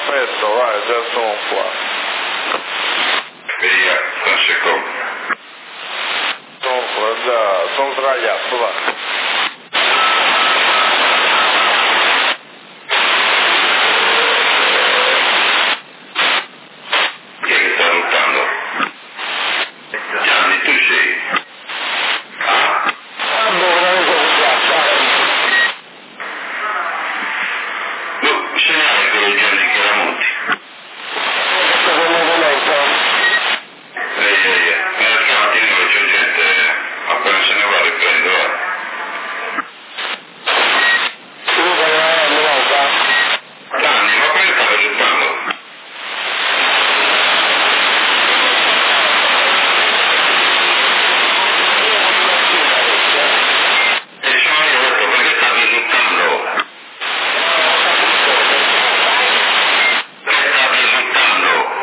Aspetta, vai, già sono qua. Via, un secondo. Sono qua, già, sono sdraiato, vai. Chi è che sta lottando? Gianni, tu sei? Segnale quello Gianni Chiaramonti. Stamattina c'è gente, appena se ne va riprendo. Gianni, ma come stai risultando? E sono io, ho detto, perché sta risultando? Perché sta risultando?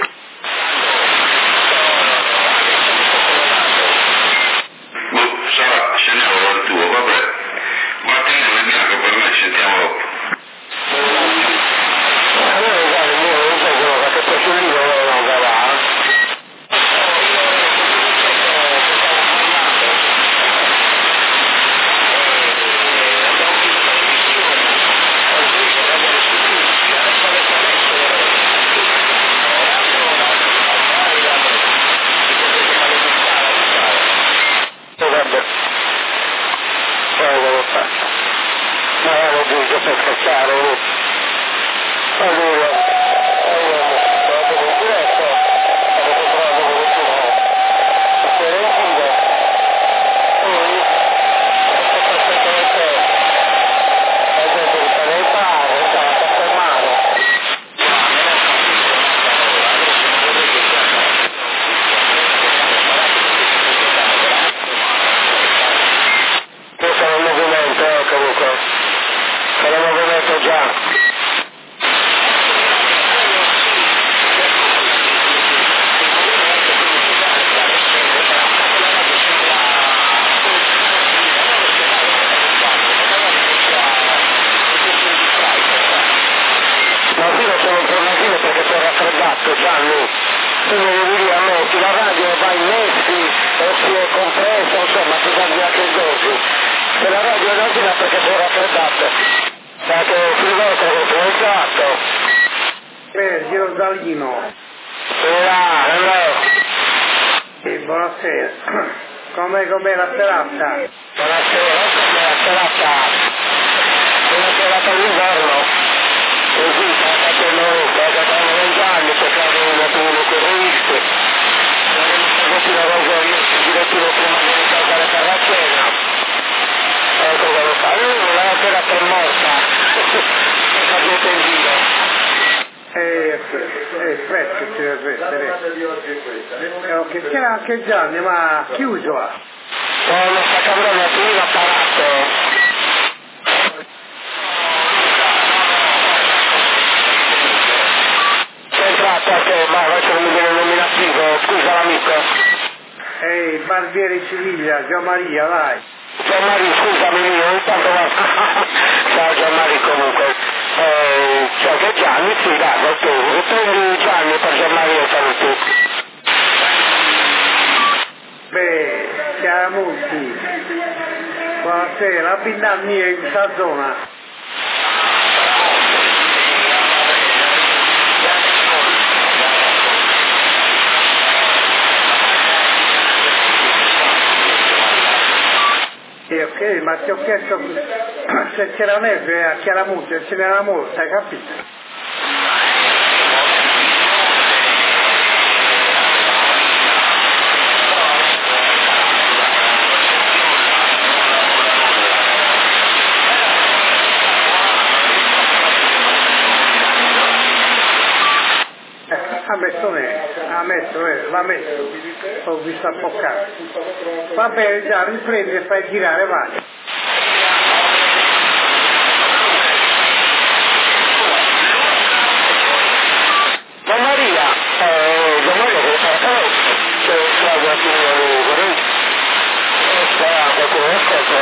Sarà, se ne avrò il tuo, vabbè. Martino nel bianco per me, sentiamo dopo. Com'è la serata? Buonasera, com'è la serata? Una serata d'inverno. Così, state noi, state da 90 anni, toccate una prima corriste. Saremo stati la rosa direttino prima di iniziare per la cena. Ecco cosa fa. La serata è morta. Capite in giro. Fresco ci deve essere. Che c'era anche Gianni, ma chiuso. Non sta cambiando più l'apparato. C'è entrato che adesso non mi viene il nominativo, scusa l'amico. Ehi, Barbieri Civiglia, Gianmaria, vai. Gianmaria, scusami io, intanto va. Ciao Gianmaria comunque. Ciao che Gianni, sì, dai, tu prendi Gianni per Gianmaria e saluti. Beh, Chiaramonti, buonasera, abbinarmi in questa zona. Ok, ma ti ho chiesto se c'era neve a Chiaramonti, se ce n'era molta, hai capito? L'ha messo, ho visto affoccare. Vabbè, già, riprendi e fai girare, vai. Don Maria che fa c'è Claudia Tigre, sarà qualcuno ascolta,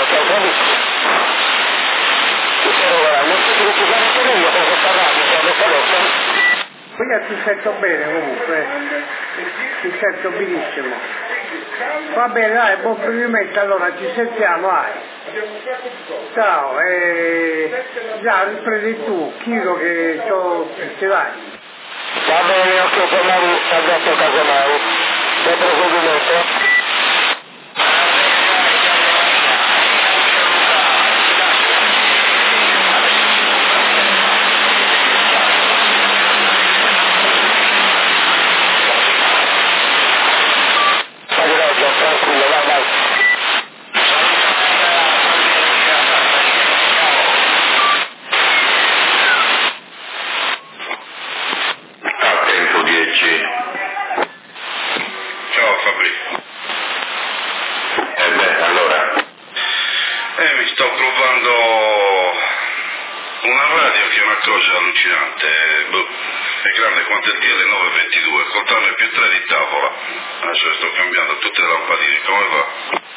ci sono guardando, non si può usare per io, per questa radio, per questa lotta. io ti sento bene comunque, ti sento benissimo. Va bene, dai, buon proseguimento, allora ci sentiamo, dai. Ciao, già riprendi tu, Chiro che ci vai. Va bene, ok, tornavo a dopo casomai. Buon proseguimento. È grande quanto il DL 922, contarne più 3 di tavola. Adesso sto cambiando tutte le lampadine, come va?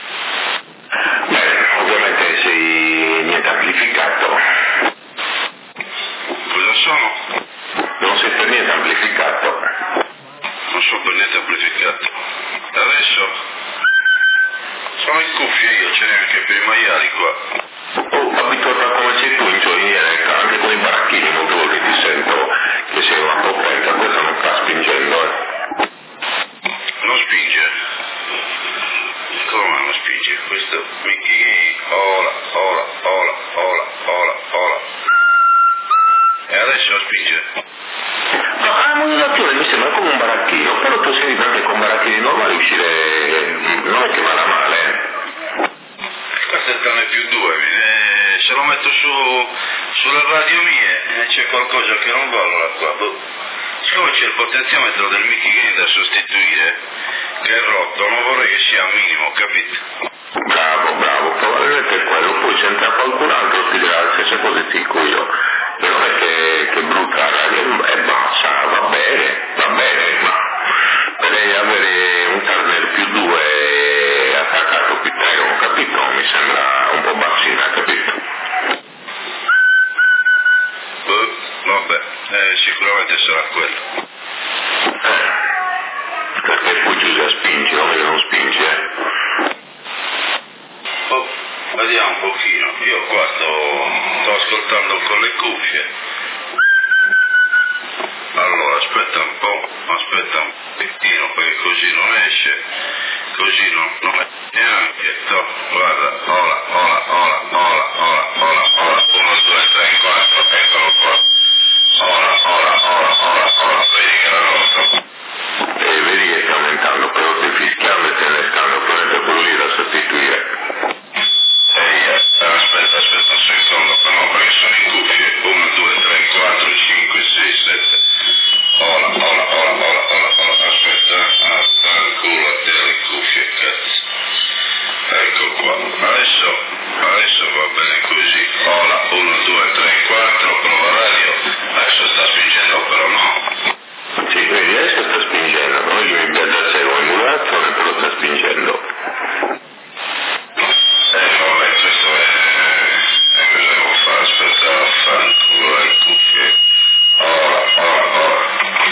Ovviamente sei niente amplificato. Cosa sono? Non sei per niente amplificato. Non sono per niente amplificato. Adesso? Sono in cuffie io, ce n'è anche per i maiali qua. Abituato come sei tu in gioiello, anche con i baracchini molte volte ti sento che sei una potenza, questo non sta spingendo, Non spinge? Come non spinge? Questo Mickey, ola. E adesso spinge? No, la modulazione mi sembra come un baracchino, però tu sei anche con baracchini normali uscire, non è che vada male. Questo è il canale più 2, se lo metto sulle radio mie c'è qualcosa che non va allora qua. Siccome c'è il potenziometro del Mickey Gain da sostituire, che è rotto, non vorrei che sia al minimo, capito? Bravo, probabilmente è quello, poi se entra qualcun altro ti dirà le stesse cose che dico io, e non è che è brutta, è bassa, va bene, ma per avere un Turner più 2 attaccato più 3, ho capito, mi sembra un po' bassina, capito? Vabbè, sicuramente sarà quello. Perché poi Giuseppe spinge, non è che non spinge, Vediamo un pochino, io qua sto ascoltando con le cuffie. Allora, aspetta un pochettino, perché così non esce, così non esce neanche. Guarda, ola, 1, 2, 3, 4, eccolo qua. Ola, vedi che la nota. vedi che sta aumentando, però stai fischiando e te ne stanno, probabilmente quello lì da sostituire. Aspetta un secondo, no, perché sono in cuffie. 1, 2, 3, 4, 5, 6, 7. Ola, aspetta, culo a te le cuffie, cazzo. Ecco qua, adesso va bene così. Ola, 1, 2, 3, 4, prova radio. Adesso sta spingendo però no. Sì, vedi, adesso sta spingendo, noi gli mi piace a 0 emulazione, però sta spingendo. Vabbè, questo è cosa devo fare? Aspetta, fanculo le cuffie. Ora.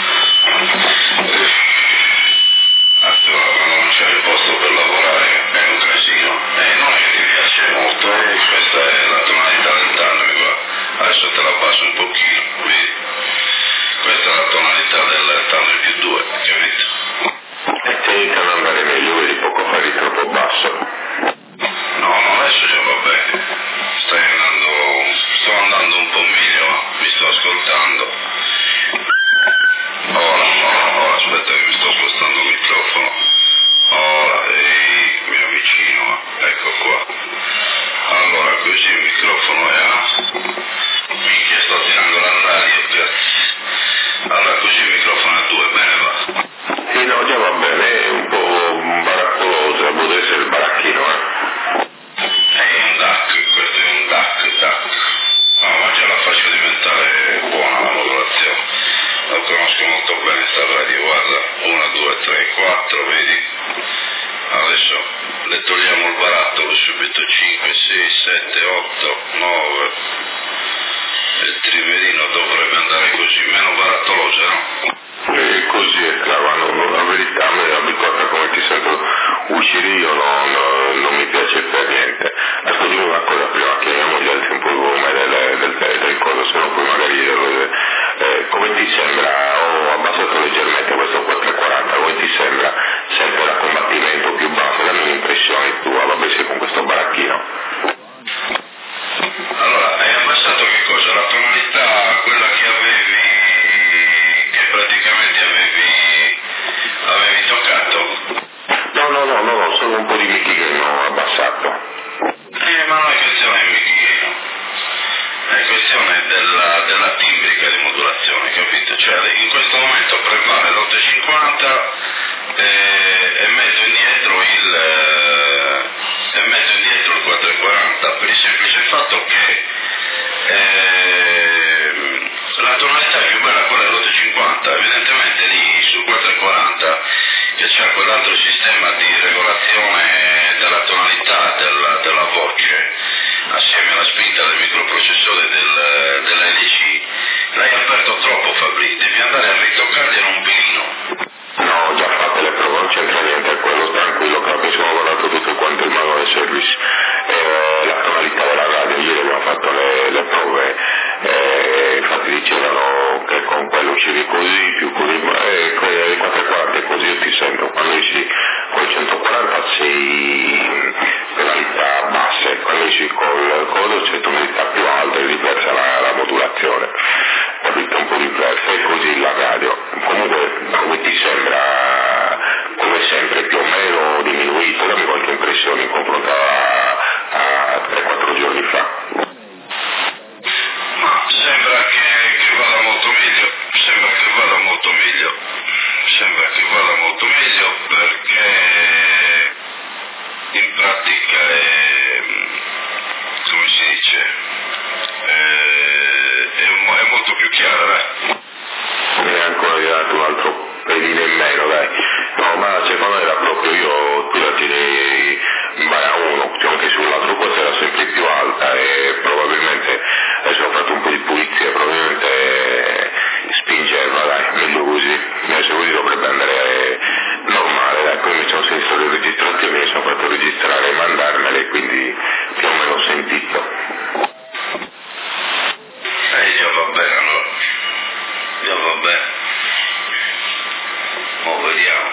Allora, non c'è il posto per lavorare, è un casino. Non è che ti piace molto, questa è la tonalità del Turner qua. Adesso te la passo un pochino, vedi? Questa è la tonalità del Turner più 2, capito? E ti iniziano ad andare meglio, vedi, poco fa di troppo basso. No, adesso già va bene. Sto andando un po' meglio, mi sto ascoltando. Ora, aspetta che mi sto spostando il microfono. Ora, mi avvicino, ecco qua. Allora, così il microfono è minchia, sto tirando la radio, cazzo. Allora, così il microfono è a 2, bene va. Sì, no, già va bene, è un po' baraccoloso, può essere il baracchino, È un questo è un DAC. No, ma già la faccio diventare buona la modulazione. La conosco molto bene sta radio, guarda. 1, 2, 3, 4, vedi? Adesso le togliamo il barattolo subito. 5, 6, 7, 8, 9. Il trimerino dovrebbe andare così, meno barattoloso, no? succede? In questo momento prevale l'850 e metto indietro il 440 per il semplice fatto che la tonalità più bella è quella dell'850, evidentemente lì sul 440 che c'è quell'altro sistema di regolazione della tonalità della voce assieme alla spinta del microprocessore dell'LC, l'hai aperto troppo Fabri, devi andare a ritoccarglielo un pelino. No, ho già fatto le prove, non c'entra niente, quello tranquillo, che mi sono guardato tutto quanto il manuale service, la tonalità della radio, ieri abbiamo fatto le prove, infatti dicevano che con quello uscivi così, più così, ma il 440 è così, io ti sento, quando esci col 140 sei tonalità basse, quando esci col codo c'è tonalità più alta, è diversa la modulazione, capito, un po' diversa, è così la radio. Comunque come ti sembra, come sempre più o meno diminuito, dammi qualche impressione in confronto a 3-4 giorni fa? Ma sembra che vada molto meglio, perché in pratica è, come si dice, è molto più chiara, dai. Mi hai ancora dato un altro pedine in meno, dai. No, ma secondo me era proprio io, tu la tieni a uno, anche sull'altro questo era sempre più alta e probabilmente, adesso ho fatto un po' di pulizia, probabilmente spingeva, dai, meglio così. Adesso così dovrebbe andare normale, dai, poi mi sono sentito le registrazioni, mi sono fatto registrare e mandarmele, quindi più o meno ho sentito. Già va bene allora, già va bene. Mo' vediamo.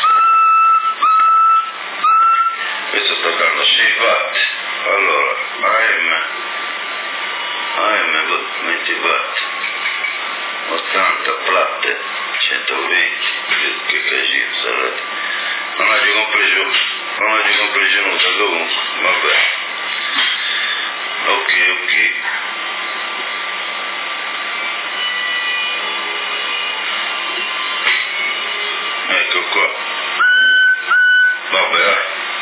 Questo sta dando 6 watt, allora AM 20 watt, 80 platte, 120, che casino sarà. Non oggi compreso nulla comunque, vabbè. Ok. Ecco qua. Vabbè.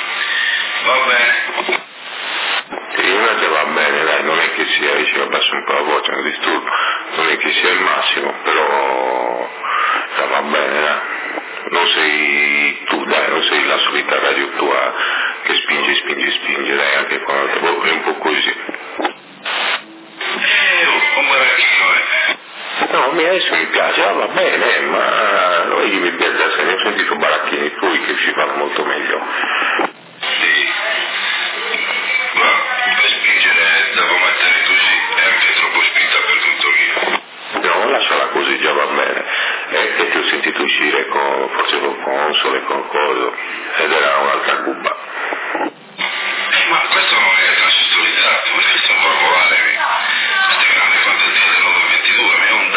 Sì, va bene, dai, non è che sia, dice, abbasso un po' la voce, non disturbo, non è che sia il massimo, però va bene, dai. Non sei tu, dai, non sei la solita radio tua che spinge, dai, anche quando è un po' così. Un baracchino, No, adesso mi piace, va bene, ma noi mi piace, se ne ho sentito baracchini tuoi che ci fanno molto meglio. Sì. Ma per spingere devo mettere così, è anche troppo spinta per tutto mio. No, lasciala così, già va bene. Che ti ho sentito uscire forse con Console e con Coso, ed era un'altra cuba. Ma questo non è transistorizzato, questo è un formulare. Questo è grande quanto il DL922, ma è un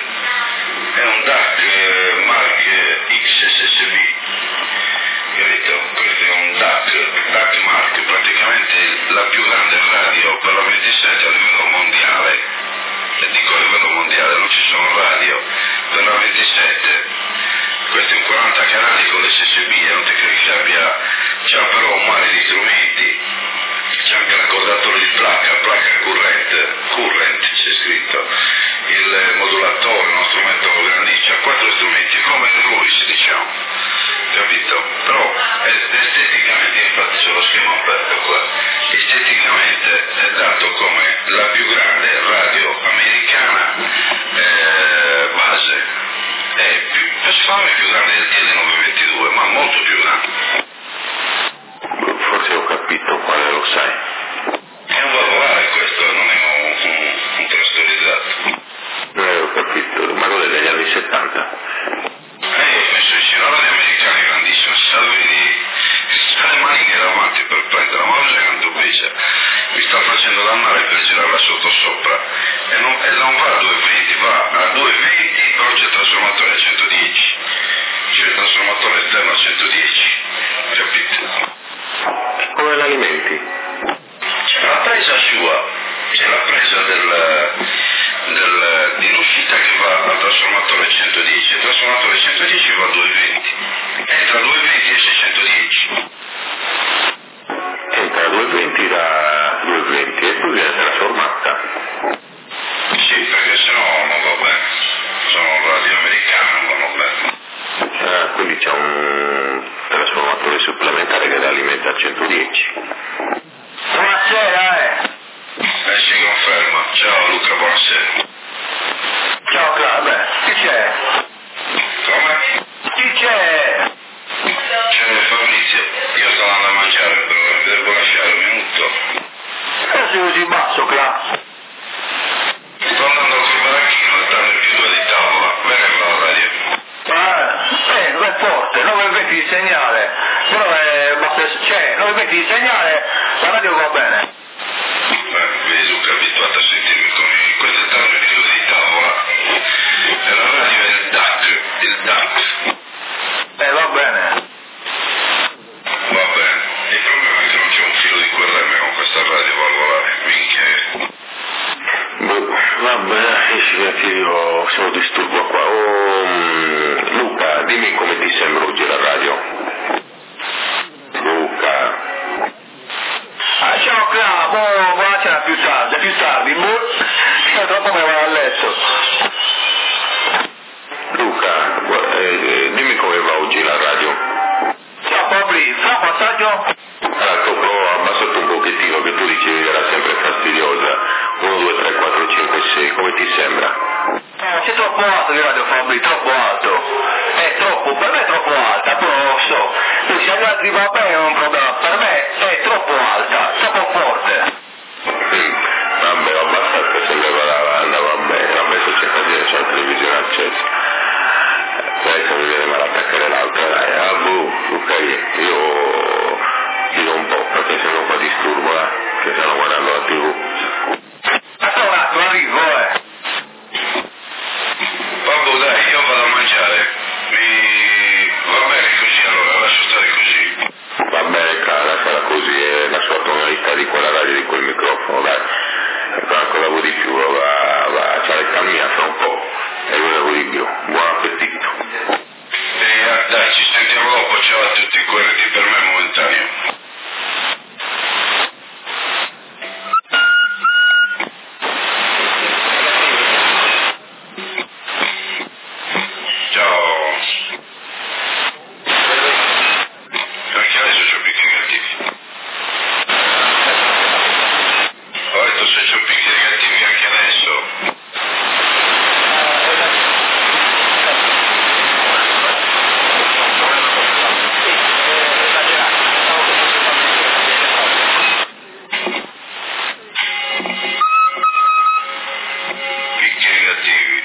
DAC Mark XSSB, capito? Questo è un DAC Mark, praticamente la più grande radio per la 27 a livello mondiale, e dico a livello mondiale, non ci sono radio per la 27. Questo è un 40 canali con l'SSB e non ti credi che c'ha però un mare di strumenti, c'è anche l'accordatore di placca current c'è scritto, il modulatore, uno strumento grandissimo, 4 strumenti, come il Ruiz diciamo, capito? Però esteticamente, infatti c'è lo schema aperto qua, esteticamente è dato come la più grande radio americana base. È più grande del DL922, ma molto più grande. Forse ho capito quale, lo sai. È un valvolare questo, non è un transistorizzato. Ho capito, ma quello è degli anni 70. Ho messo vicino alla radio americana grandissima, le maniche davanti per prendere, ma non c'è quanto pesa. Mi sta facendo dannare per girarla sotto sopra e non va a 220, va a 220, però c'è il trasformatore a 110, c'è il trasformatore esterno a 110, capito? Come l'alimenti? C'è la presa sua, c'è la presa di uscita che va al trasformatore 110, il trasformatore 110 va a 220, entra a 220 e esce 110. Entra a 220 da 220 e poi viene trasformata. Sì, perché sennò non va bene, sono radio americane, non vanno bene. Quindi c'è un trasformatore supplementare che alimenta a 110. Buonasera, Si conferma. Ciao Luca, buonasera. Ciao Claude, chi c'è? Come? Chi c'è? C'è Fabrizio, io sto andando a mangiare, però devo lasciare un minuto. Non sei così basso, Claude. Sto andando col baracchino a stare più due di tavola, bene la radio. Non è forte, 920 di segnale, però c'è 920 di segnale, la radio va bene. Vedi Luca è abituato a sentirmi con queste tarme più due di tavola. E la radio è il DAC. Va bene. Va bene. Il problema è che non c'è un filo di QRM con questa radio valvolare, minchia. Vabbè, io sono disturbo qua. Luca, dimmi come ti sembra oggi la radio. Luca. Ciao Claude, buonasera, più tardi. Io troppo me vado a letto. Luca, dimmi come va oggi la radio. Ciao Fabri, fa un passaggio? Allora, ho abbassato un pochettino che tu dicevi che era sempre fastidiosa. 1, 2, 3, 4, 5, 6, come ti sembra? C'è troppo alto di radio Fabri, troppo alto. È troppo, per me è troppo alta, però lo so. Se agli altri va bene è un problema, per me è troppo alta, troppo forte. Vabbè, ho abbassato, sembrava andava bene. Vabbè, se c'è casino c'è la televisione accesa. Adesso mi viene male attaccare l'altra, dai. Luca, io chiudo un po' perché se no qua disturbo, che stanno guardando la TV. Aspetta un attimo, arrivo, Babbo dai, io vado a mangiare. Va bene così allora, lascio stare così. Va bene, cara, sarà così, è la sua tonalità di quella radio, di quel microfono, dai. E poi ancora vuoi di più, c'ha le cammina fra un po', e io ne vuoi di più. Buon appetito. Dai, ci sentiamo dopo, ciao a tutti, QRT per me è momentaneo. Ciao. Perché adesso c'ho picchi negativi? Ho detto se c'ho picchi negativi anche adesso. Picchi negativi.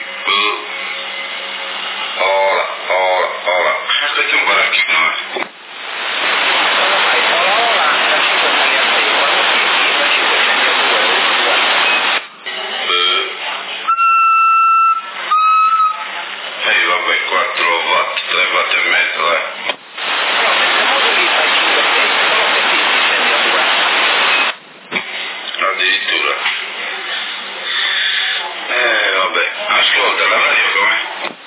Ora. Aspetta un baracchino, vabbè, 4 watt, 3 watt e mezzo, addirittura. Vabbè, ascolta, la radio com'è?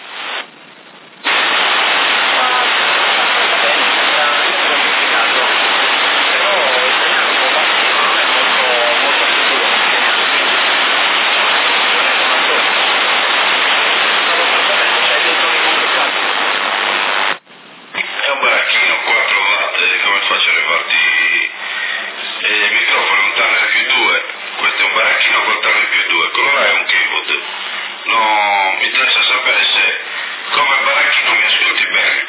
È un baracchino, 4 watt, come faccio a levarti il microfono? È un Tanner più 2, questo è un baracchino col Tanner più 2, quello là è un keyboard. No, mi interessa sapere se come baracchino mi ascolti bene.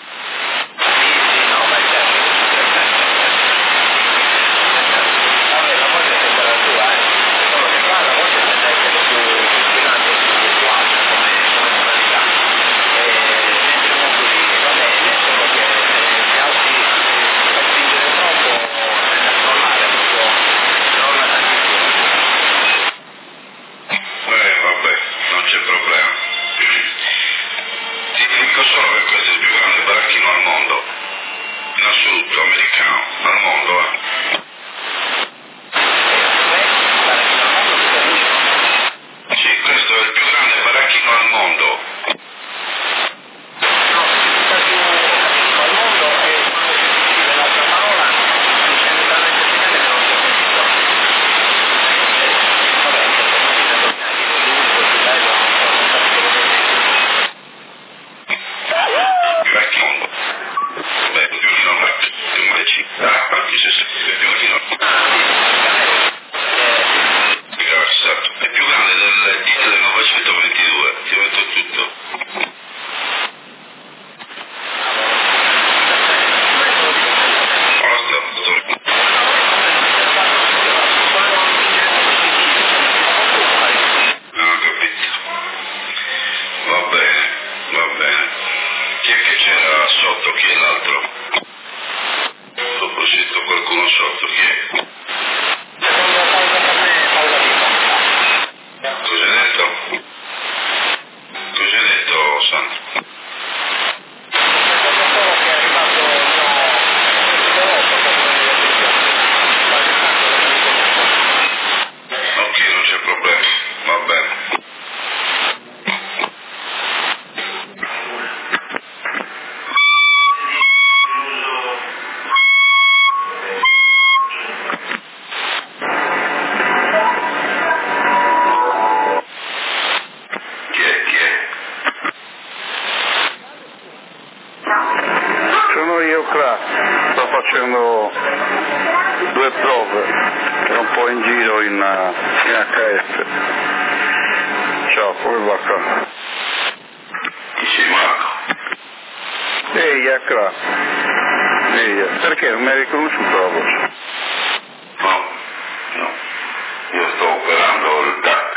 Vabbè, non c'è problema. Ti dico solo che questo è il più grande baracchino al mondo, in assoluto, americano, al mondo, Sì, questo è il più grande baracchino al mondo. È più grande del Diesel del 922, ti ho detto tutto. Non ho capito. Va bene. Chi è che c'era sotto? Chi è l'altro? Ho sentito qualcuno sotto, chi è? Cosa hai detto, Sandro? Ok, non c'è problema, va bene. Chi è? Sono io qua, sto facendo 2 prove, un po' in giro in HS. Ciao, come va qua? Chi sei, Marco? Ehi, è qua. Ehi, perché non mi hai riconosciuto la voce? No. Io sto operando il DAC.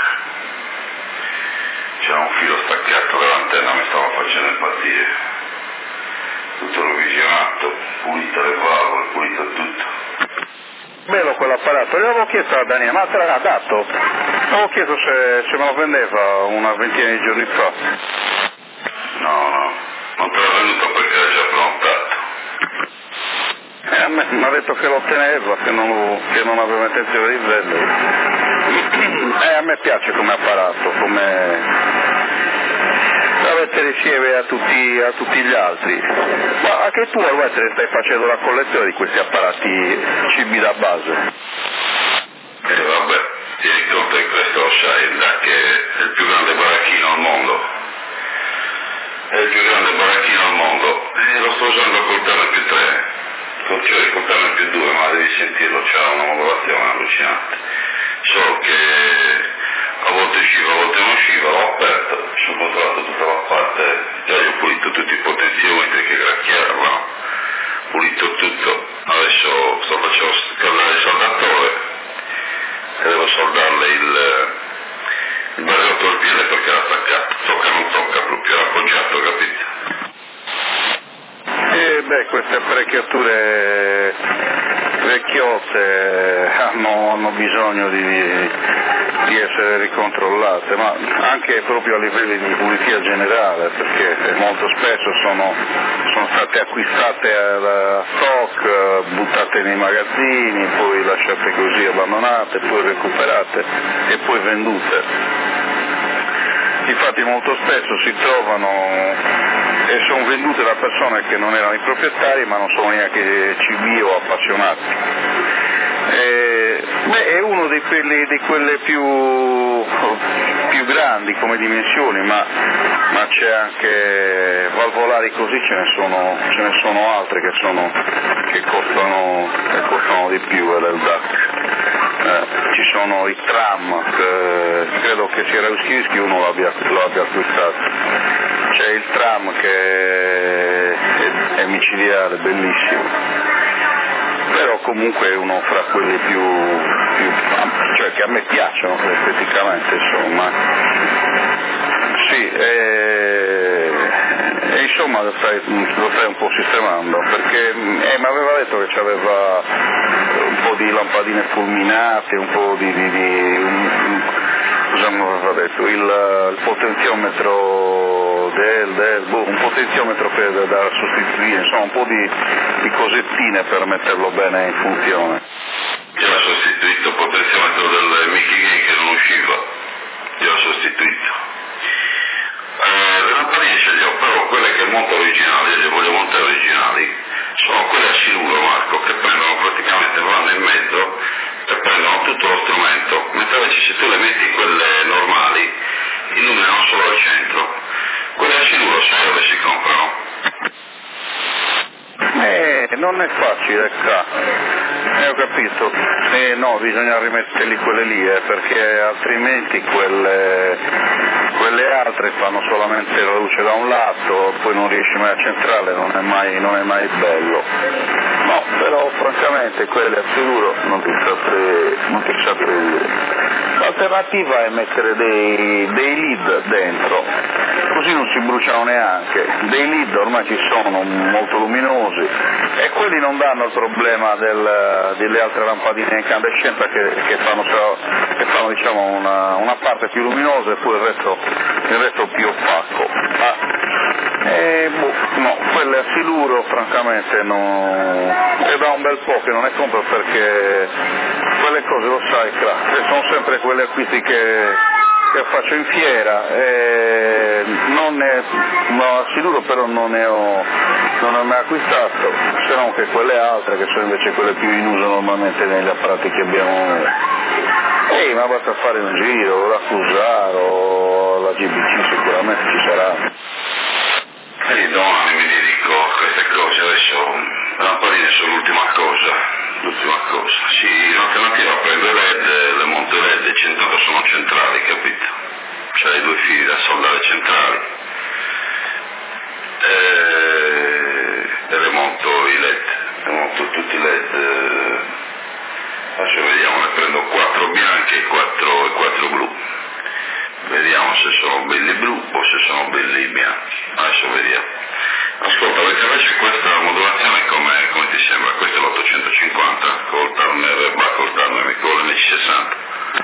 C'era un filo staccato dall'antenna, mi stava facendo impazzire. Tutto revisionato, pulito le valvole, pulito tutto. Bello quell'apparato, gliel'avevo chiesto a Daniele, ma te l'ha dato? Avevo chiesto se me lo vendeva una ventina di giorni fa. No, non te l'ho venuto perché era già prontato. A me mi ha detto che lo teneva, che non aveva intenzione di vendere. A me piace come apparato, come da mettere insieme a tutti gli altri. Ma anche tu a Wettere stai facendo la collezione di questi apparati CB da base? Vabbè, tieni conto che questo lo sai, il DAC è il più grande baracchino al mondo. È il più grande baracchino al mondo. E lo sto usando col Turner più 3. Cioè col Turner più 2, ma devi sentirlo, c'ha una modulazione allucinante. Solo che a volte usciva, a volte non usciva, l'ho aperto, mi sono controllato tutta la parte, già gli ho pulito tutti i potenziometri che gracchiavano, pulito tutto, adesso sto facendo scaldare il soldatore e devo soldarle il barretto del piede perché era attaccato, tocca non tocca, proprio era appoggiato, capito? Queste apparecchiature vecchiotte hanno bisogno di essere ricontrollate, ma anche proprio a livelli di pulizia generale, perché molto spesso sono state acquistate a stock, buttate nei magazzini, poi lasciate così abbandonate, poi recuperate e poi vendute. Infatti molto spesso si trovano e sono vendute da persone che non erano i proprietari, ma non sono neanche CB o appassionati. È uno di quelle più grandi come dimensioni, ma c'è anche valvolari così, ce ne sono altre che costano di più del DAC. Ci sono i tram, credo che sia Reuschinski uno lo abbia acquistato. C'è il tram che è micidiale, bellissimo, però comunque è uno fra quelli più cioè che a me piacciono esteticamente, insomma. Sì, insomma lo stai un po' sistemando, perché mi aveva detto che c'aveva un po' di lampadine fulminate, un po' cosa mi aveva detto, il potenziometro un potenziometro da sostituire, insomma un po' di cosettine per metterlo bene in funzione. Io ho sostituito il potenziometro del Mickey Gay che non usciva, io l'ho sostituito. le lampadine ce le ho, però quelle che monto originali, le voglio montare originali, sono quelle a siluro, Marco, che prendono praticamente, vanno in mezzo e prendono tutto lo strumento, mentre invece se tu le metti quelle normali illuminano solo al centro. Quelle a siluro sai dove si comprano? Non è facile qua, ho capito, no, bisogna rimetterli quelle lì, perché altrimenti quelle altre fanno solamente la luce da un lato, poi non riesci mai a centrare, non è mai bello. No, però francamente quelle a siluro non ti saprei dire. L'alternativa è mettere dei lead dentro, così non si bruciano neanche. Dei lead ormai ci sono, molto luminosi, e quelli non danno il problema delle altre lampadine in incandescenza che fanno diciamo una parte più luminosa e poi il resto più opaco. No, quelle a siluro francamente no, è da un bel po' che non ne compro, perché quelle cose, lo sai, sono sempre quelle acquisti che faccio in fiera, a siluro però non ne ho mai acquistato, se non che quelle altre che sono invece quelle più in uso normalmente negli apparati che abbiamo noi. Ma basta fare un giro, la Cusaro o la GBC sicuramente ci sarà. Domani mi dedico a queste cose, adesso le lampadine sono l'ultima cosa. Sì, in alternativa prendo i LED, le monto i LED e tanto sono centrali, capito? C'hai 2 fili da soldare centrali e le monto i LED, tutti i LED, adesso vediamo, ne prendo 4 bianchi e 4 blu. Vediamo se sono belli blu o se sono belli bianchi. Adesso vediamo. Ascolta, perché invece questa modulazione come ti sembra? Questo è l'850 col Turner con l'NC60.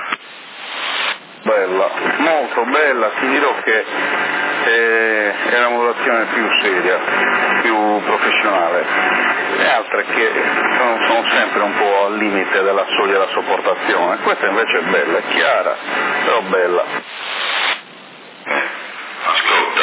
Bella, molto bella, ti dirò che è una modulazione più seria, più professionale. Le altre che sono sempre un po' al limite della soglia della sopportazione. Questa invece è bella, è chiara, però bella. Ascolta,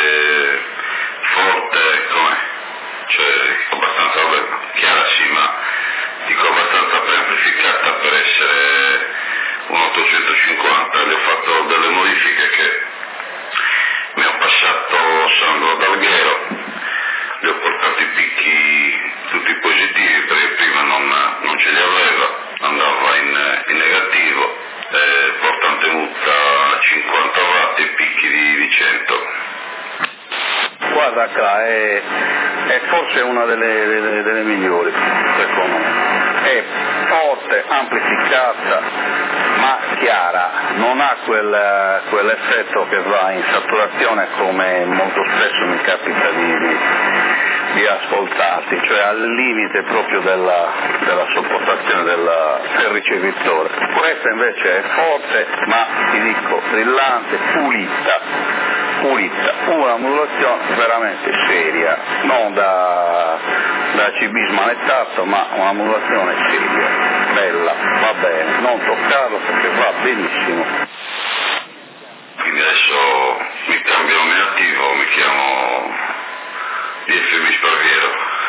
forte com'è? Cioè, abbastanza bella, chiara sì, ma dico abbastanza preamplificata per essere un 850. Gli ho fatto delle modifiche che mi ha passato Sandro D'Alghero, gli ho portato i picchi tutti positivi perché prima non ce li aveva, andava in negativo, portante mutta 50 watt e picchi di 100. Guarda qua, è forse una delle migliori, secondo me. È forte, amplificata, ma chiara, non ha quell'effetto che va in saturazione come molto spesso mi capita di ascoltarti, cioè al limite proprio della sopportazione del ricevitore. Questa invece è forte, ma ti dico, brillante, pulita, una modulazione veramente seria, non da CB smanettato, ma una modulazione seria, bella, va bene, non toccarlo perché va benissimo. Quindi adesso mi cambio nome attivo, mi chiamo DFB Sparviero.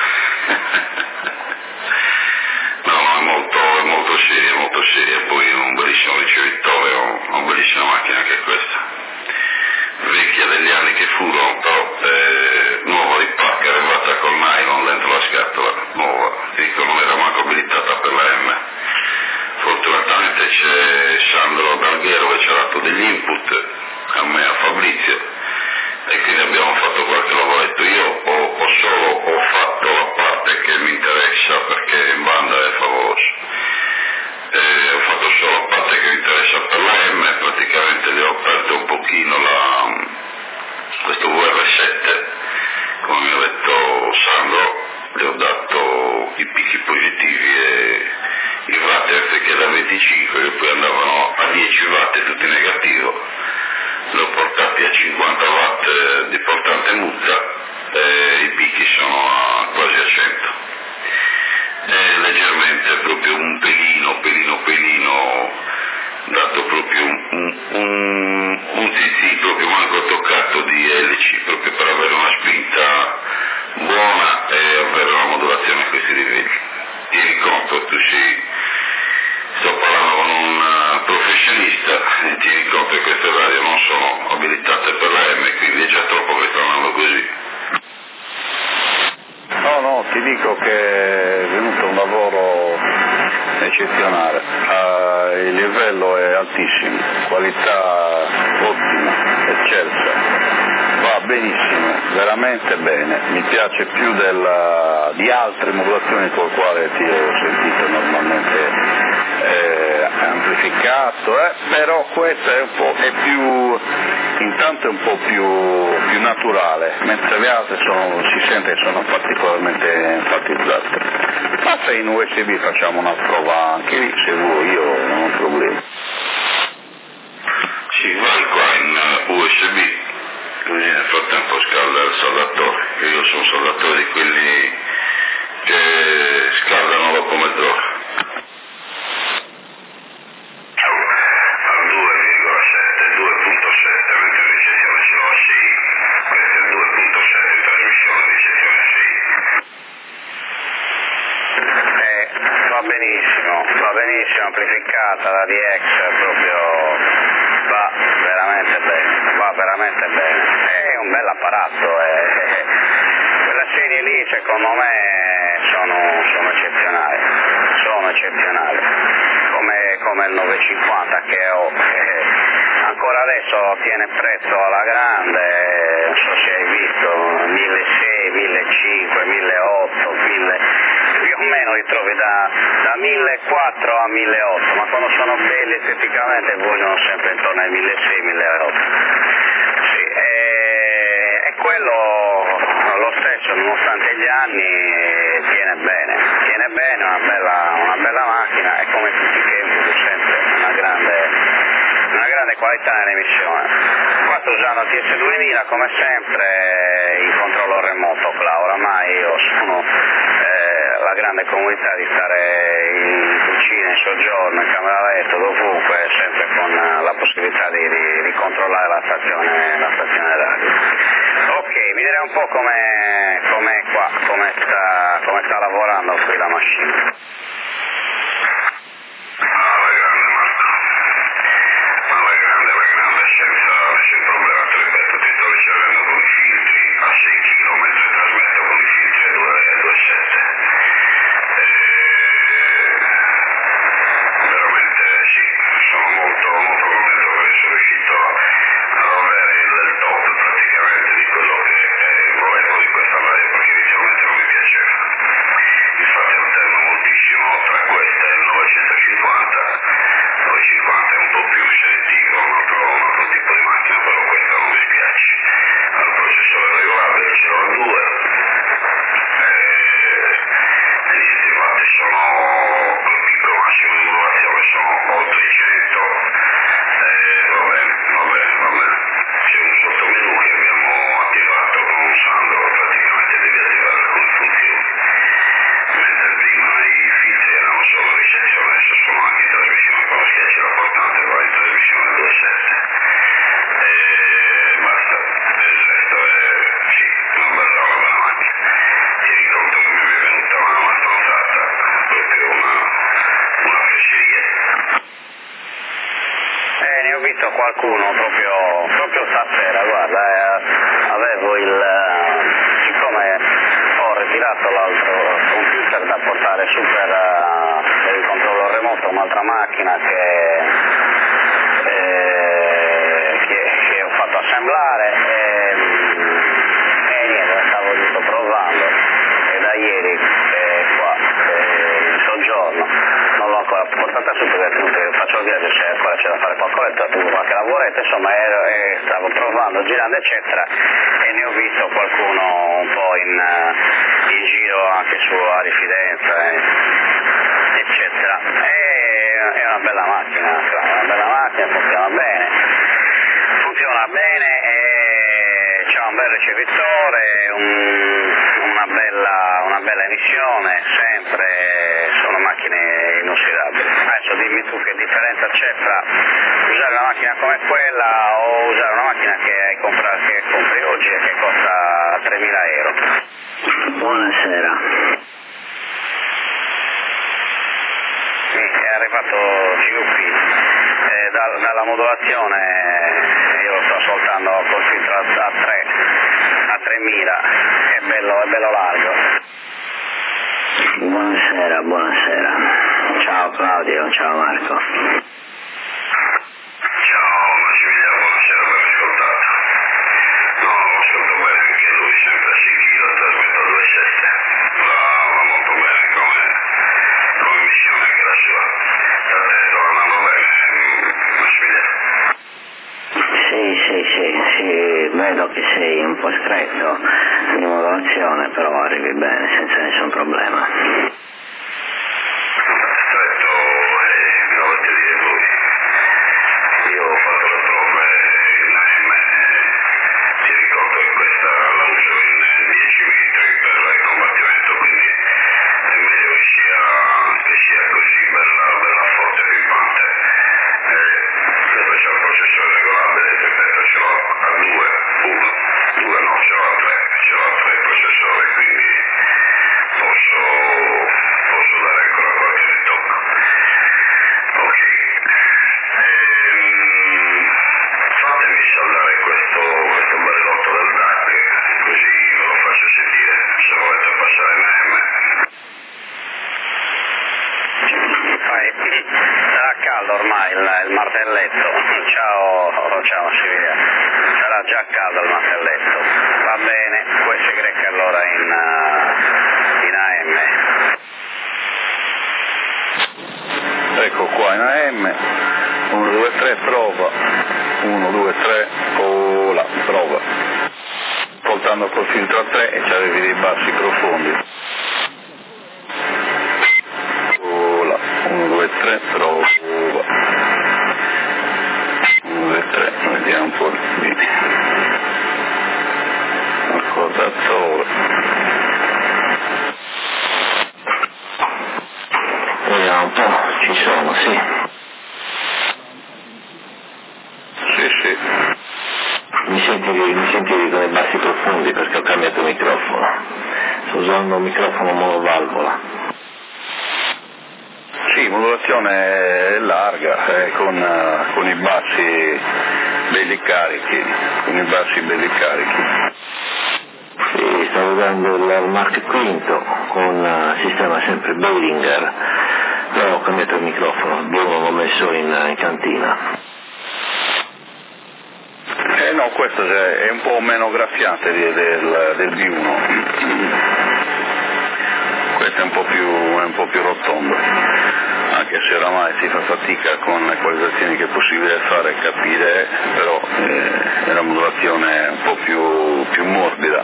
No, è molto seria, poi un bellissimo ricevitore, una bellissima macchina anche questa. Vecchia degli anni che furono, però nuova di pacca, arrivata col nylon dentro la scatola, nuova, dico non era manco abilitata per la M. Fortunatamente c'è Sandro D'Alghero che ci ha dato degli input a me e a Fabrizio e quindi abbiamo fatto qualche lavoretto. Io ho fatto la parte che mi interessa perché in banda è favoloso. Ho fatto solo la parte che mi interessa per la M, praticamente le ho aperto un pochino questo VR7, come mi ha detto Sandro, le ho dato i picchi positivi e i watt anziché da 25 che poi andavano a 10 watt tutti negativo, li ho portati a 50 watt di portante mutta e i picchi sono quasi a 100. Leggermente proprio un pelino, dato proprio un CC proprio manco toccato di dico che è venuto un lavoro eccezionale, il livello è altissimo, qualità ottima, eccelsa, va benissimo, veramente bene, mi piace più di altre modulazioni col quale ti ho sentito normalmente amplificato, però questo è più, intanto è un po' più naturale, mentre le altre si sente che sono particolarmente enfatizzate. Ma se in USB facciamo una prova anche lì, se vuoi, io non ho problemi. Sì, vai qua in USB, così nel frattempo scalda il saldatore, che io sono un saldatore di quelli che scaldano dopo mezz'ora. Va benissimo, amplificata la DX, proprio va veramente bene, è un bel apparato, quella serie lì secondo me sono eccezionali, come il 950 che ho, ancora adesso tiene prezzo alla grande, non so se hai visto, 1.600, 1.500, 1.800, più o meno li trovi da 1.400 a 1.800, ma quando sono belli esteticamente vogliono sempre intorno ai 1.600, 1.800. Sì, e quello lo stesso, nonostante gli anni, tiene bene, una bella macchina, e come tutti i tempi sempre una grande qualità nell'emissione. Qua sto usando il TS2000 come sempre in controllo remoto, oramai io sono la grande comodità di stare in cucina, in soggiorno, in camera letto, dovunque, sempre con la possibilità di controllare la stazione radio. Ok, vi direi un po' com'è qua, come sta lavorando qui la macchina. Qualcuno proprio stasera, guarda, avevo siccome ho ritirato l'altro computer da portare su per il controllo remoto, un'altra macchina che ho fatto assemblare, e niente, stavo giusto provando, e da ieri qua in soggiorno non l'ho ancora portata su perché faccio il viaggio, se ancora c'è da fare qualcosa, ho avuto qualche lavoretto, insomma, stavo provando, girando eccetera, e ne ho visto qualcuno un po' in giro anche su Ari Fidenza eccetera, è una bella macchina, funziona bene, c'ha un bel ricevitore, una bella emissione, sempre sono macchine inossidabili. Adesso dimmi tu che differenza c'è tra usare una macchina come quella o usare una macchina che compri oggi e che costa 3.000 euro. Buonasera. Sì, è arrivato CVP, dalla modulazione io lo sto ascoltando col filtro a 3000, è bello largo. Buonasera, buonasera. Ciao Claudio, ciao Marco. Ciao Massimiliano, buonasera, ben ascoltato. No, ho ascoltato bene anche lui, sempre a Siviglia, trasmetto a 2.7. Va molto bene come missione anche la sua. Sto andando bene, Massimiliano. Sì, vedo che sei un po' stretto di modulazione, però arrivi bene senza nessun problema. Stretto, mi dovete dire voi. Io ho fatto le prove in AM, ti ricordo che questa la uso in 10 metri per il combattimento, quindi è meglio che sia così bella forte e pimpante. Sempre c'è il processore regolabile, ripeto, ce l'ho a 2 no, ce l'ho a 3 processori, quindi posso dare ancora qualche ritocco. Ok. Fatemi saldare questo barellotto del DAC, così ve lo faccio sentire, se volete passare in AM. Sarà caldo ormai il martelletto. Ciao Silvia. Sarà già caldo il martelletto. Va bene, poi si greca allora in AM. Ecco qua in AM, 1, 2, 3, prova, 1, 2, 3, ola, prova. Portando col filtro a 3 e ci avevi dei bassi profondi. Ola, 1, 2, 3, prova. 1, 2, 3, vediamo un po' di accordatore. Vediamo un po', ci sono, sì. Sì. Mi senti con i bassi profondi perché ho cambiato microfono. Sto usando un microfono monovalvola. Sì, modulazione larga, con i bassi belli carichi, Sì, stavo usando il Mark V con sistema sempre Behringer, però ho cambiato il microfono, il blu l'ho messo in cantina. No, questo è un po' meno graffiante del B1. Questo è un po' più rotondo, anche se oramai si fa fatica con le equalizzazioni che è possibile fare capire, però è una modulazione un po' più morbida,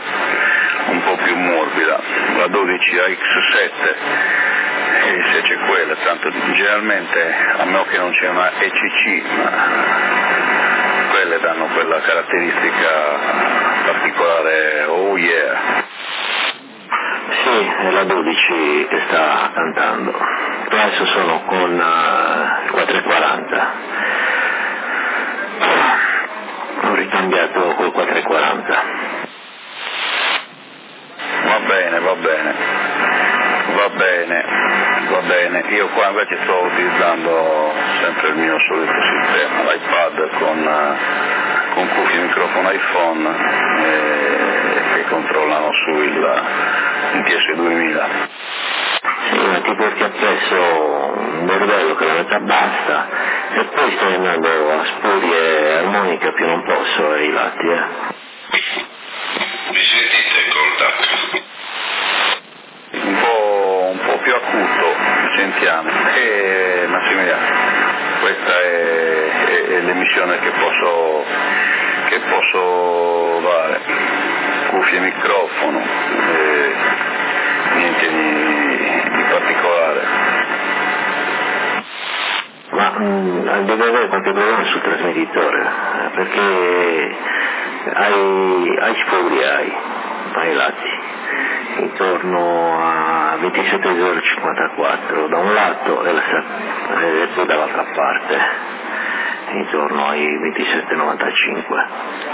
la 12 AX7, se c'è quella, tanto generalmente, a meno che non c'è una ECC, ma quelle danno quella caratteristica particolare, oh yeah. Sì, è la 12 che sta cantando. Adesso sono con il 440. Ho ricambiato col 440. Va bene. Io qua invece sto utilizzando sempre il mio solito sistema, l'iPad con cuffie e microfono iPhone che controllano il TS2000. Sì, ma ti perché appresso un bordello che la metà basta e poi sto andando a spurie armonica più non posso ai lati, Mi sentite col DAC? Un po' più acuto, sentiamo. Massimiliano, questa è l'emissione che posso dare. Cuffie e microfono, niente di particolare. Ma deve avere qualche problema sul trasmettitore, perché hai spurie, ai lati, intorno a 27,054 da un lato e poi dall'altra parte, intorno ai 27,95.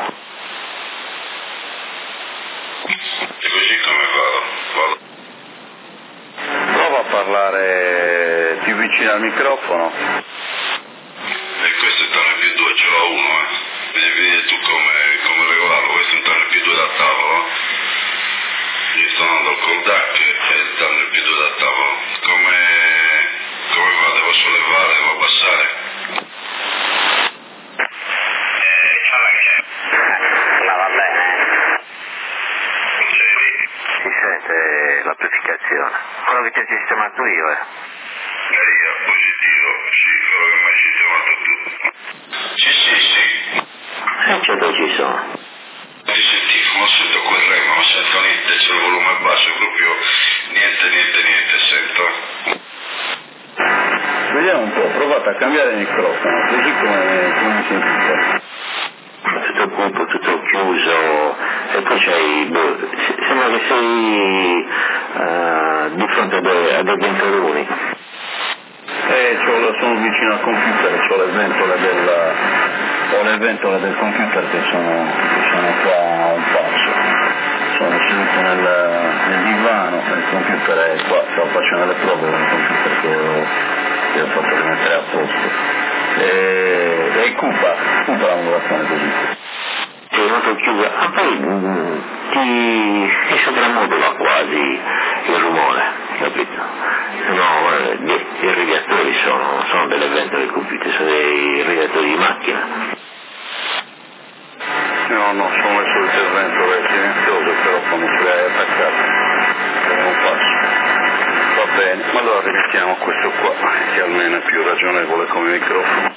E così come vado? Prova a parlare più vicino al microfono. E questo è il tane più 2, ce l'ho uno, devi vedere tu come regolarlo. Questo è un tane più 2 da tavolo. Io sto andando col DAC e il tane più 2 da passare. Ma va bene. Sei lì? Si sente l'amplificazione. Quello che ti ho sistemato io, Io, positivo, sì, quello che mi hai sistemato tu. Sì. certo ci sono. Ti sentivo, non sento quel remo, non sento niente, c'è il volume basso, proprio niente, sento. Vediamo un po', provate a cambiare il microfono, così come mi sentite. Tutto cupo, tutto chiuso, e poi c'hai, sembra che sei di fronte a dei venturoni. Sono vicino al computer, ho le ventole del computer che sono qua a un passo. Sono seduto nel divano, il computer è qua, stavo facendo le prove con il computer che ho fatto rimettere a posto. E cupa la modulazione così. Sei molto chiusa, poi ti soprammodula quasi il rumore, capito? No, gli irrigatori sono delle ventole del computer, sono dei irrigatori di macchina. No, sono le solite ventole silenziose, però quando ce le hai attaccate, non passo. Va bene, ma allora rimettiamo questo qua, che almeno è più ragionevole come microfono.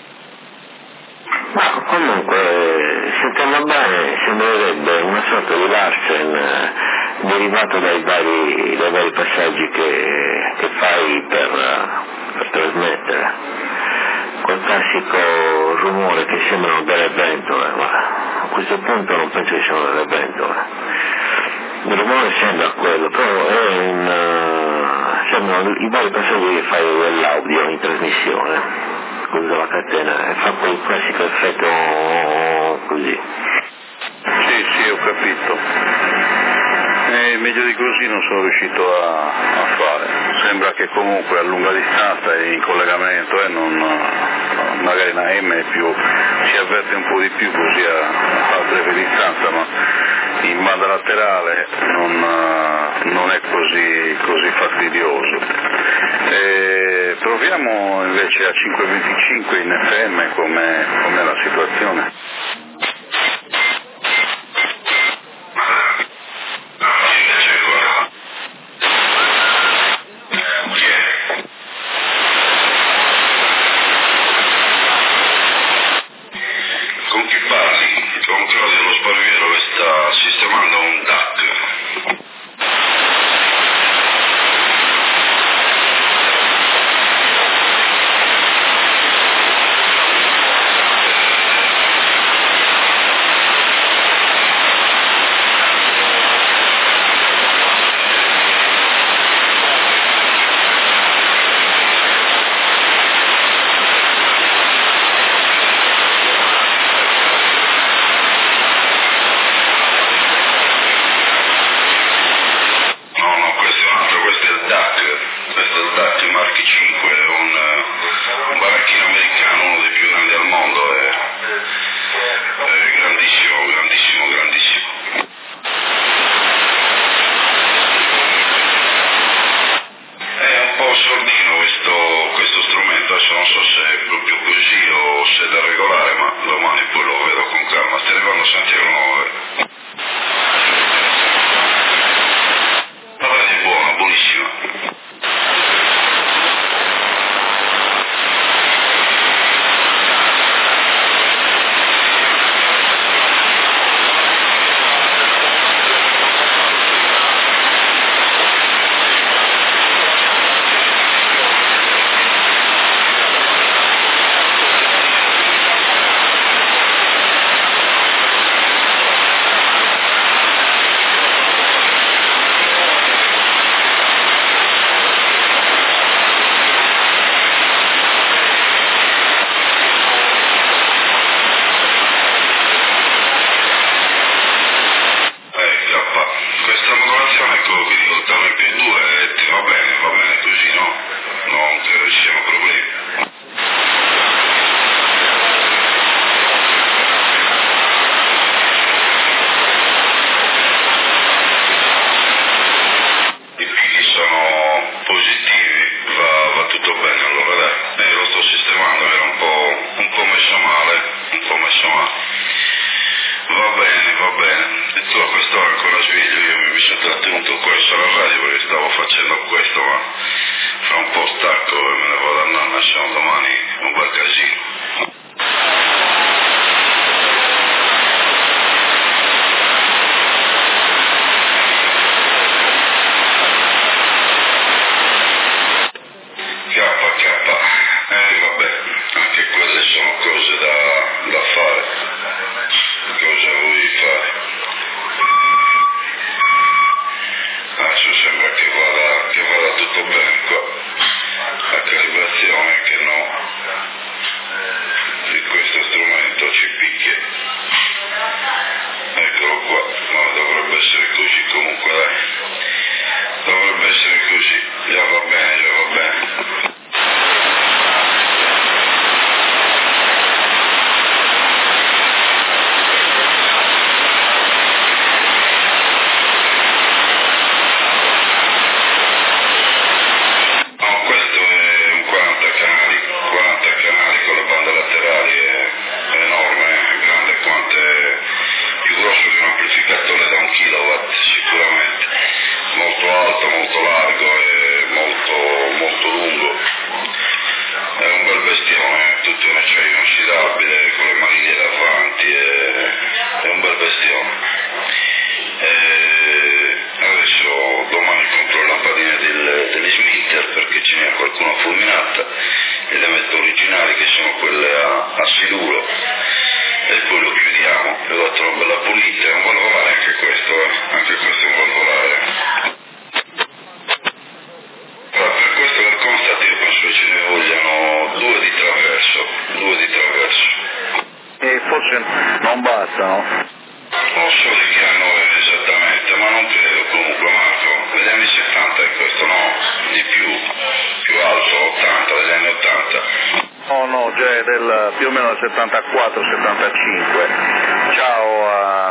Ma comunque, sentendo bene, sembrerebbe una sorta di Larsen derivato dai vari passaggi che fai per trasmettere. Quel classico rumore che sembrano delle ventole, ma a questo punto non penso che siano delle ventole. Il rumore sembra quello, però sembrano i vari passaggi che fai dell'audio in trasmissione. Usa la catena e fa quel classico effetto così. Sì, ho capito. Meglio di così non sono riuscito a fare. Sembra che comunque a lunga distanza e in collegamento magari una M si avverte un po' di più così a breve distanza, ma in banda laterale non è così fastidioso. Proviamo invece a 525 in FM com'è la situazione. Con chi parli? Con Claudio lo Sparviero che sta sistemando un DAC. ancora sveglio, io mi sono trattenuto questo alla radio perché stavo facendo questo, ma fra un po' stacco e me ne vado a nonna, siamo domani un bel casino. Vabbè, anche quelle sono cose da fare. Cosa vuoi fare? Adesso sembra che vada tutto bene qua. La calibrazione che no, di questo strumento ci picchia. Eccolo qua, ma dovrebbe essere così comunque, dai. Dovrebbe essere così, già va bene, già va bene. Molto largo e molto lungo, è un bel bestione, tutto in acciaio inossidabile con le maniglie davanti, è un bel bestione. Adesso domani compro le lampadine degli Smith perché ce n'è qualcuna fulminata e le metto originali che sono quelle a siluro e poi lo chiudiamo, le ho dato una bella pulita, è un valvolare anche questo è un valvolare. Ce ne vogliono due di traverso. E forse non bastano? Non so di che anno è esattamente, ma non credo comunque, Marco. Negli anni 70 è questo, no? Di più alto, 80, degli anni 80. No, già è più o meno del 74-75. Ciao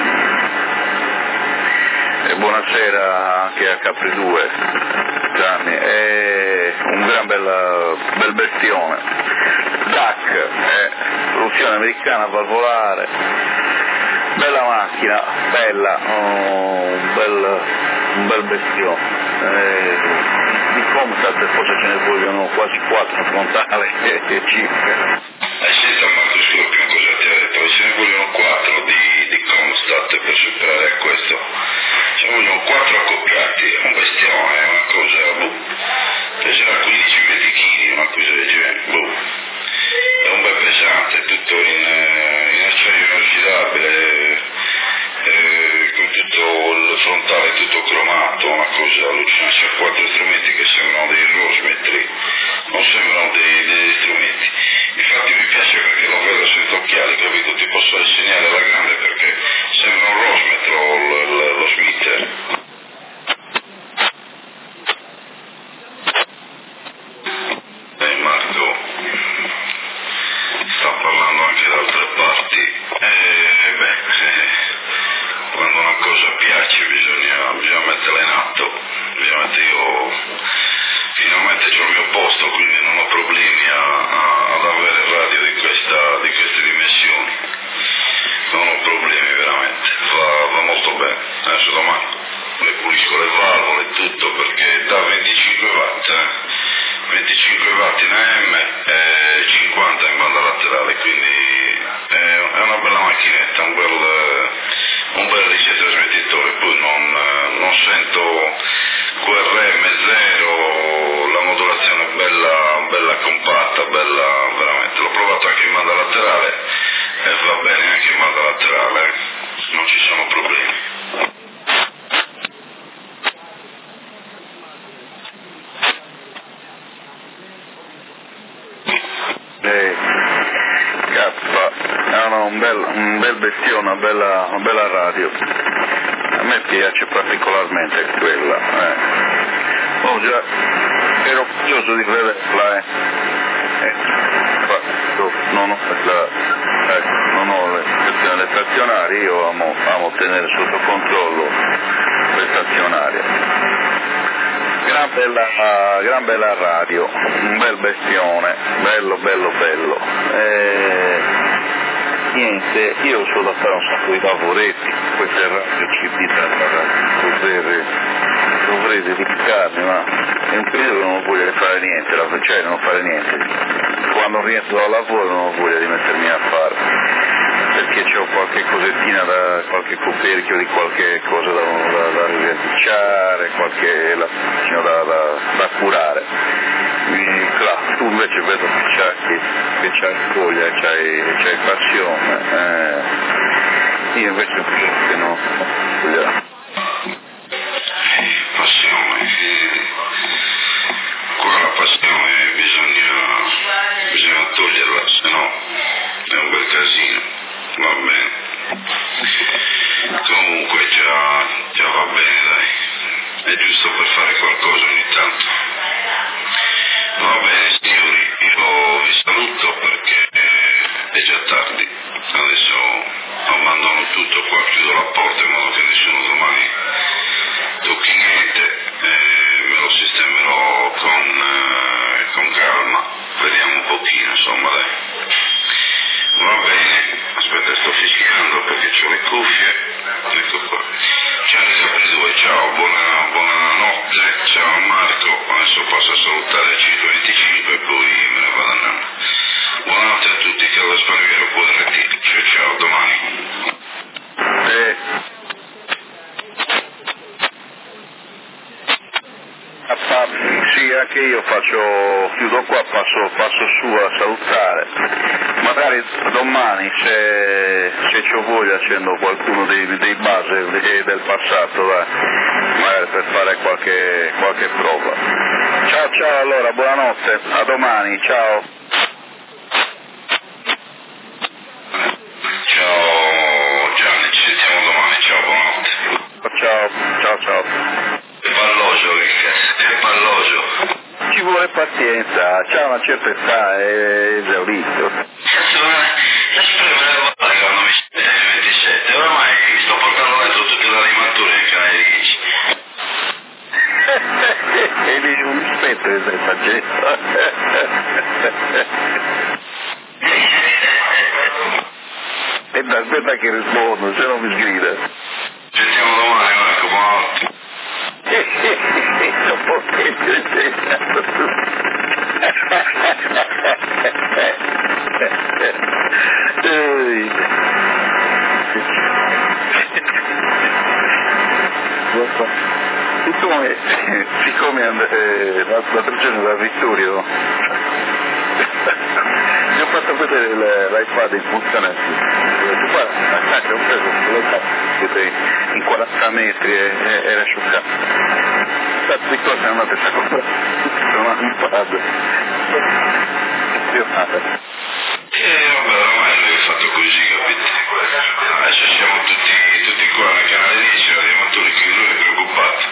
e buonasera anche a Capri 2. Gianni, è un gran bel bestione. DAC, produzione americana, valvolare, bella macchina, bella, un bel bestione. Di Comstat forse ce ne vogliono quasi 4 frontale e circa. Senta Marco Scorpion, cosa ti ha detto? Ce ne vogliono 4 di Comstat per superare questo. Ce ne vogliono 4 accoppiati, è un bestione, è una cosa, peserà 15-20 kg, una cosa del genere, è un bel pesante, tutto in acciaio inossidabile, con tutto il frontale tutto cromato, una cosa allucinante, c'è 4 strumenti che sembrano dei Rosemetry, non sembrano degli strumenti. Infatti mi piace perché lo vedo senza occhiali, capito? Ti posso insegnare alla grande perché sembra un Rosemetro lo Smith. Marco sta parlando anche da altre parti. Quando una cosa piace bisogna metterla in atto. Io finalmente ho il mio posto, quindi non ho problemi ad avere radio di queste dimensioni. Non ho problemi veramente, va molto bene. Adesso domani le pulisco le valvole e tutto perché da 25 watt, 25 watt in AM e 50 in banda laterale, quindi è una bella macchinetta, un bel ricetrasmettitore, poi non sento QRM0, la modulazione bella compatta, bella veramente, l'ho provato anche in banda laterale e va bene anche in banda laterale, non ci sono problemi. Un bel bestione, una bella radio. A me piace particolarmente quella. Oh già, ero curioso di vederla. Non ho le sezioni stazionarie, io amo tenere sotto controllo le stazionarie. Gran bella radio, un bel bestione, bello. Niente, io ho da fare un sacco di lavoretti, queste radio ci invitano a dovrei dedicarmi, ma è un periodo che non ho voglia di fare niente, cioè non fare niente. Quando rientro dal lavoro non ho voglia di mettermi a fare, perché c'ho qualche cosettina, qualche coperchio di qualche cosa da riverniciare, qualche latticino da curare. Tu invece vedo che c'hai voglia, c'hai passione, io invece che no, voglio. Passione, qua la passione bisogna toglierla, se no è un bel casino, va bene. Comunque già va bene, dai, è giusto per fare qualcosa ogni tanto. Va bene signori, io vi saluto perché è già tardi, adesso abbandono tutto qua, chiudo la porta in modo che nessuno domani tocchi niente, me lo sistemerò con calma, vediamo un pochino, insomma, dai. Va bene, aspetta, sto fischiando perché ho le cuffie, ecco qua. Ciao Capri2, ciao, buonanotte, ciao Marco, adesso passo a salutare il 525 e poi me ne vado andando. Buonanotte a tutti, che lo Sparviero QRT, ciao, domani. Sì, anche io chiudo qua, passo su a salutare. Magari domani se c'ho voglia accendo qualcuno dei base del passato, magari per fare qualche prova. Ciao allora, buonanotte, a domani, ciao. Ciao Gianni, ci sentiamo domani, ciao, buonanotte. Ciao. Che palloso. Ci vuole pazienza, c'ha una certa età, è esaurito. Cazzo, la quando mi siete 27, oramai mi sto portando dentro tutte le animature nel canale di 10. E lì un rispetto che stai facendo. E aspetta che rispondo, se no mi sgrida. Ci sentiamo domani, Marco, buonanotte. Non può siccome l'altro giorno da Vittorio mi ho fatto vedere l'iPad in funzione, guarda, ho preso l'iPad in 40 metri e era scioccato. Di cosa è andata a comprare un iPad vabbè, ormai lui è fatto così, capite? Adesso siamo tutti qua nel canale 10 animatori che lui è preoccupato.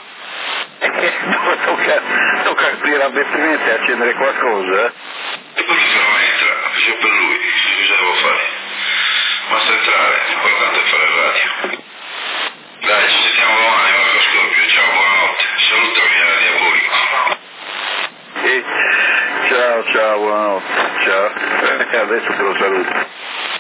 Tocca aprire l'avvertimento e accendere qualcosa. E poi lui se lo entra, faccio per lui, cosa devo fare? Basta entrare, l'importante è fare radio. Dai, ci sentiamo domani, Marco Scorpio, ciao, buonanotte, salutami a Diabolico. Ciao, buonanotte, ciao, adesso te lo saluto.